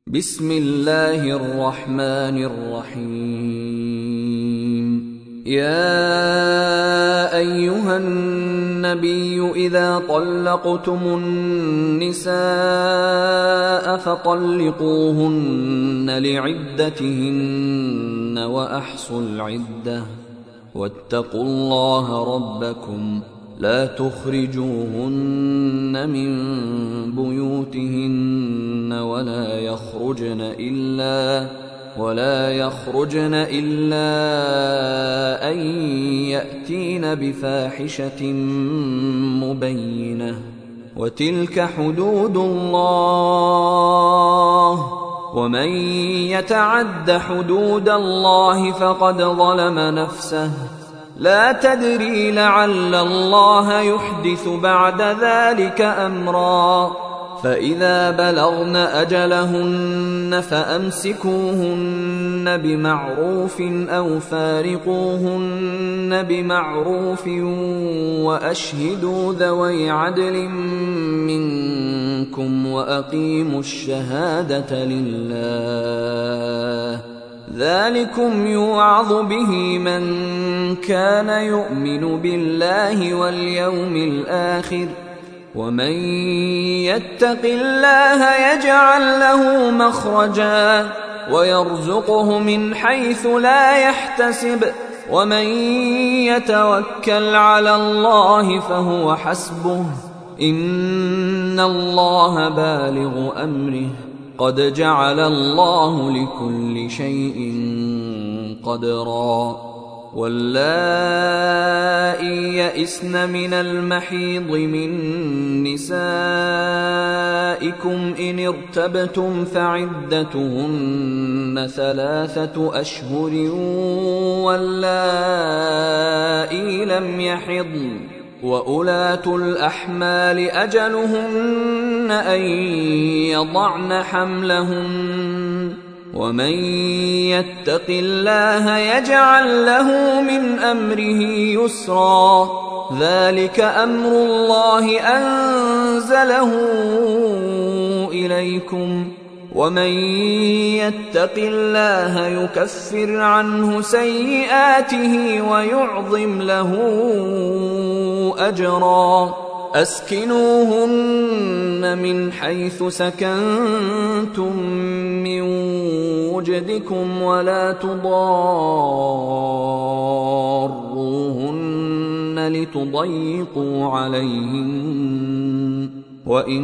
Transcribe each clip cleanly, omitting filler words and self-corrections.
بسم الله الرحمن الرحيم. يا أيها النبي إذا طلقتم النساء فطلقوهن لعدتهن وأحصوا العدة واتقوا الله ربكم لا تخرجوهن من بيوتهن ولا يخرجن إلا أن يأتين بفاحشة مبينة وتلك حدود الله ومن يتعد حدود الله فقد ظلم نفسه لا تدري لعل الله يحدث بعد ذلك أمرا. فإذا بلغن أجلهن فأمسكوهن بمعروف أو فارقوهن بمعروف وأشهدوا ذوي عدل منكم وأقيموا الشهادة لله ذلكم يوعظ به من كان يؤمن بالله واليوم الآخر ومن يتق الله يجعل له مخرجا ويرزقه من حيث لا يحتسب ومن يتوكل على الله فهو حسبه إن الله بالغ أمره قد جعل الله لكل شيء قدرا. واللائي يئسن من المحيض من نسائكم إن ارتبتم فعدتهن 3 أشهر واللائي لم يحضن وأولاة الأحمال أجلهن أن يضعن حملهن ومن يتق الله يجعل له من أمره يسرا ذلك أمر الله أنزله إليكم ومن يتق الله يكفر عنه سيئاته ويعظم له أجرا. أسكنوهن من حيث سكنتم من وجدكم ولا تضاروهن لتضيقوا عليهن وإن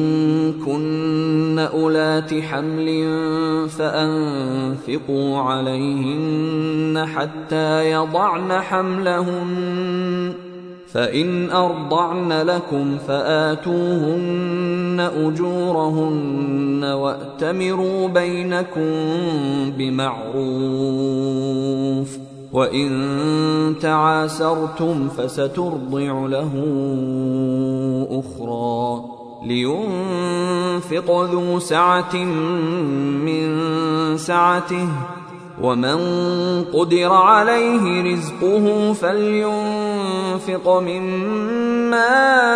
كن أولات حمل فأنفقوا عليهن حتى يضعن حملهن فإن أرضعن لكم فآتوهن أجورهن وأتمروا بينكم بمعروف وإن تعاسرتم فسترضع له أخرى. لينفق ذو سعة من سعته ومن قدر عليه رزقه فلينفق مما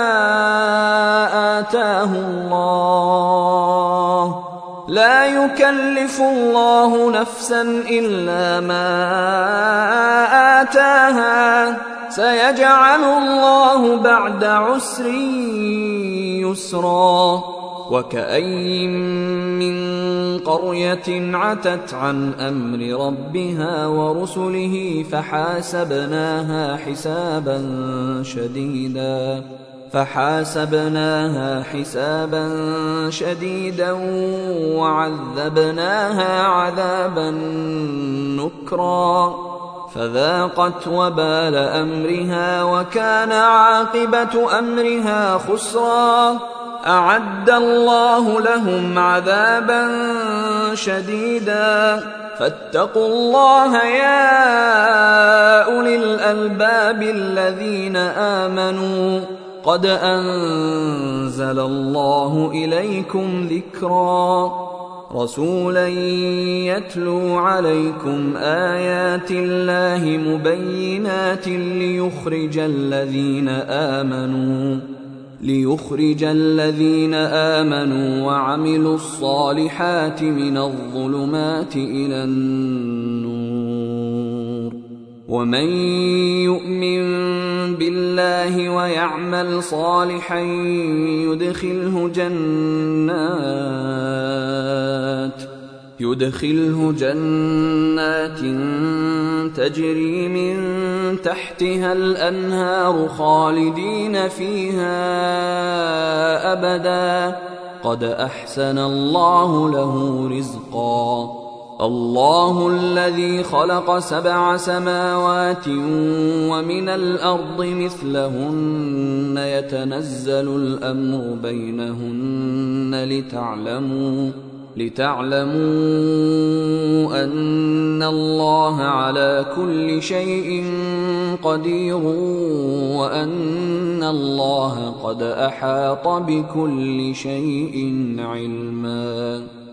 آتاه الله لا يكلف الله نفسا إلا ما آتاها سيجعل الله بعد عسر يسرا. وكأين من قرية عتت عن أمر ربها ورسله فحاسبناها حسابا شديدا وعذبناها عذابا نكرا فذاقت وبال أمرها وكان عاقبة أمرها خسرا. أعد الله لهم عذابا شديدا فاتقوا الله يا أولي الألباب الذين آمنوا قد أنزل الله إليكم ذكرا رسولا يتلو عليكم آيات الله مبينات ليخرج الذين آمنوا ليخرج الذين آمنوا وعملوا الصالحات من الظلمات إلى النور. ومن يؤمن بالله ويعمل صالحا يدخله جنات تجري من تحتها الأنهار خالدين فيها أبدا قد أحسن الله له رزقا. الله الذي خلق 7 سماوات ومن الأرض مثلهن يتنزل الأمر بينهن لتعلموا أن الله على كل شيء قدير وأن الله قد أحاط بكل شيء علما.